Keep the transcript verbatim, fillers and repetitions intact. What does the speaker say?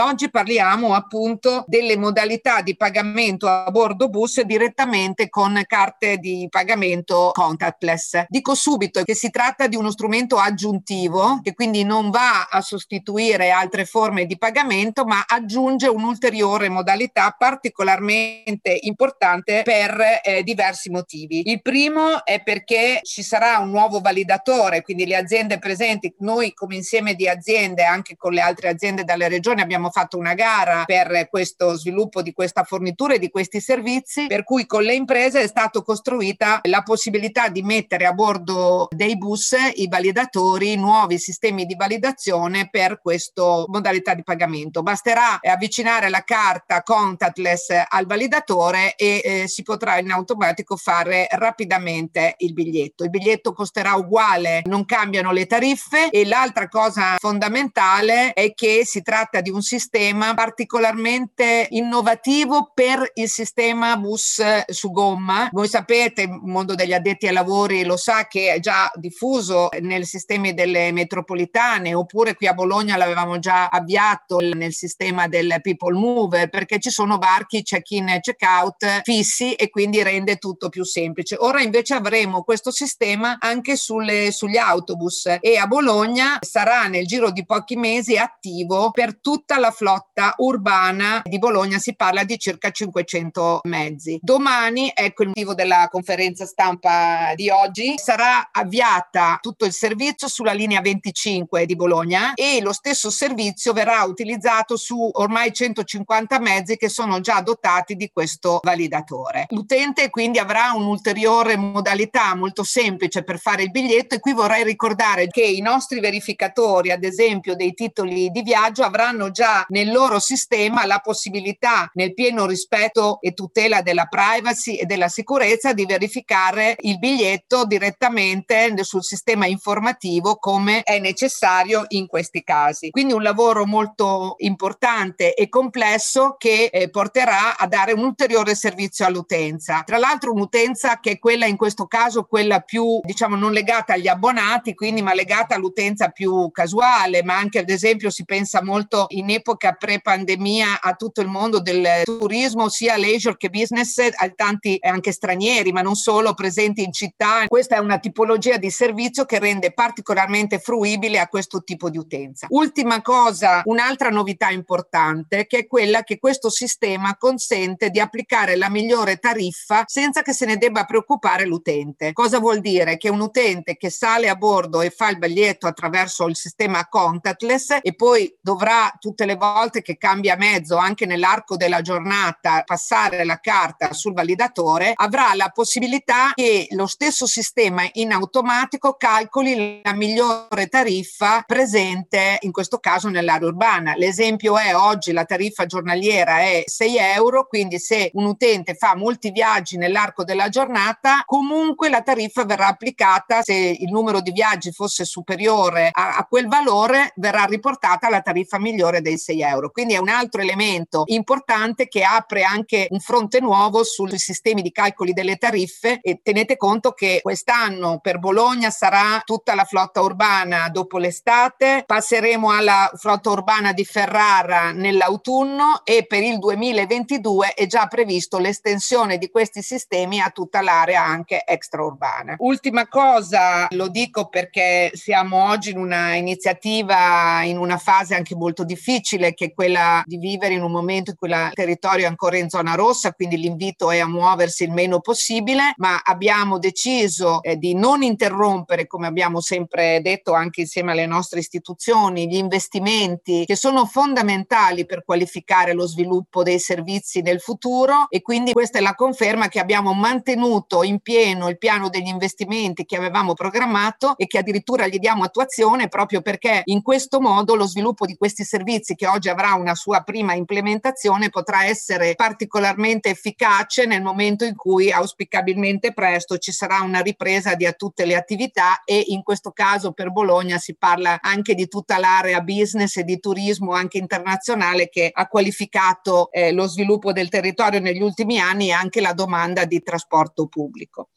Oggi parliamo appunto delle modalità di pagamento a bordo bus direttamente con carte di pagamento contactless. Dico subito che si tratta di uno strumento aggiuntivo che quindi non va a sostituire altre forme di pagamento, ma aggiunge un'ulteriore modalità particolarmente importante per eh, diversi motivi. Il primo è perché ci sarà un nuovo validatore, quindi le aziende presenti, noi come insieme di aziende anche con le altre aziende dalle regioni abbiamo fatto una gara per questo sviluppo di questa fornitura e di questi servizi, per cui con le imprese è stata costruita la possibilità di mettere a bordo dei bus i validatori, nuovi sistemi di validazione per questa modalità di pagamento. Basterà avvicinare la carta contactless al validatore e eh, si potrà in automatico fare rapidamente il biglietto. Il biglietto costerà uguale, non cambiano le tariffe, e l'altra cosa fondamentale è che si tratta di un sistema particolarmente innovativo per il sistema bus su gomma. Voi sapete, il mondo degli addetti ai lavori lo sa, che è già diffuso nei sistemi delle metropolitane, oppure qui a Bologna l'avevamo già avviato nel sistema del People Mover, perché ci sono varchi check-in e check-out fissi e quindi rende tutto più semplice. Ora invece avremo questo sistema anche sulle, sugli autobus, e a Bologna sarà nel giro di pochi mesi attivo per tutta la flotta urbana di Bologna. Si parla di circa cinquecento mezzi. Domani, ecco il motivo della conferenza stampa di oggi, sarà avviata tutto il servizio sulla linea venticinque di Bologna, e lo stesso servizio verrà utilizzato su ormai centocinquanta mezzi che sono già dotati di questo validatore. L'utente quindi avrà un'ulteriore modalità molto semplice per fare il biglietto, e qui vorrei ricordare che i nostri verificatori, ad esempio dei titoli di viaggio, avranno già nel loro sistema la possibilità, nel pieno rispetto e tutela della privacy e della sicurezza, di verificare il biglietto direttamente sul sistema informativo, come è necessario in questi casi. Quindi un lavoro molto importante e complesso che eh, porterà a dare un ulteriore servizio all'utenza. Tra l'altro un'utenza che è quella, in questo caso, quella più, diciamo, non legata agli abbonati, quindi ma legata all'utenza più casuale, ma anche ad esempio si pensa molto in epoca pre-pandemia a tutto il mondo del turismo, sia leisure che business, a tanti anche stranieri, ma non solo, presenti in città. Questa è una tipologia di servizio che rende particolarmente fruibile a questo tipo di utenza. Ultima cosa, un'altra novità importante, che è quella che questo sistema consente di applicare la migliore tariffa senza che se ne debba preoccupare l'utente. Cosa vuol dire? Che un utente che sale a bordo e fa il biglietto attraverso il sistema contactless e poi dovrà tutte le volte che cambia mezzo, anche nell'arco della giornata, passare la carta sul validatore, avrà la possibilità che lo stesso sistema in automatico calcoli la migliore tariffa presente, in questo caso nell'area urbana. L'esempio è: oggi la tariffa giornaliera è sei euro, quindi se un utente fa molti viaggi nell'arco della giornata, comunque la tariffa verrà applicata. Se il numero di viaggi fosse superiore a, a quel valore, verrà riportata la tariffa migliore dei sei euro. Quindi è un altro elemento importante che apre anche un fronte nuovo sui sistemi di calcoli delle tariffe. E tenete conto che quest'anno per Bologna sarà tutta la flotta urbana dopo l'estate, passeremo alla flotta urbana di Ferrara nell'autunno, e per il duemilaventidue è già previsto l'estensione di questi sistemi a tutta l'area anche extraurbana. Ultima cosa, lo dico perché siamo oggi in una iniziativa, in una fase anche molto difficile, che è quella di vivere in un momento in cui il territorio è ancora in zona rossa, quindi l'invito è a muoversi il meno possibile, ma abbiamo deciso eh, di non interrompere, come abbiamo sempre detto anche insieme alle nostre istituzioni, gli investimenti che sono fondamentali per qualificare lo sviluppo dei servizi nel futuro, e quindi questa è la conferma che abbiamo mantenuto in pieno il piano degli investimenti che avevamo programmato e che addirittura gli diamo attuazione, proprio perché in questo modo lo sviluppo di questi servizi, che oggi avrà una sua prima implementazione, potrà essere particolarmente efficace nel momento in cui auspicabilmente presto ci sarà una ripresa di tutte le attività, e in questo caso per Bologna si parla anche di tutta l'area business e di turismo anche internazionale, che ha qualificato eh, lo sviluppo del territorio negli ultimi anni e anche la domanda di trasporto pubblico.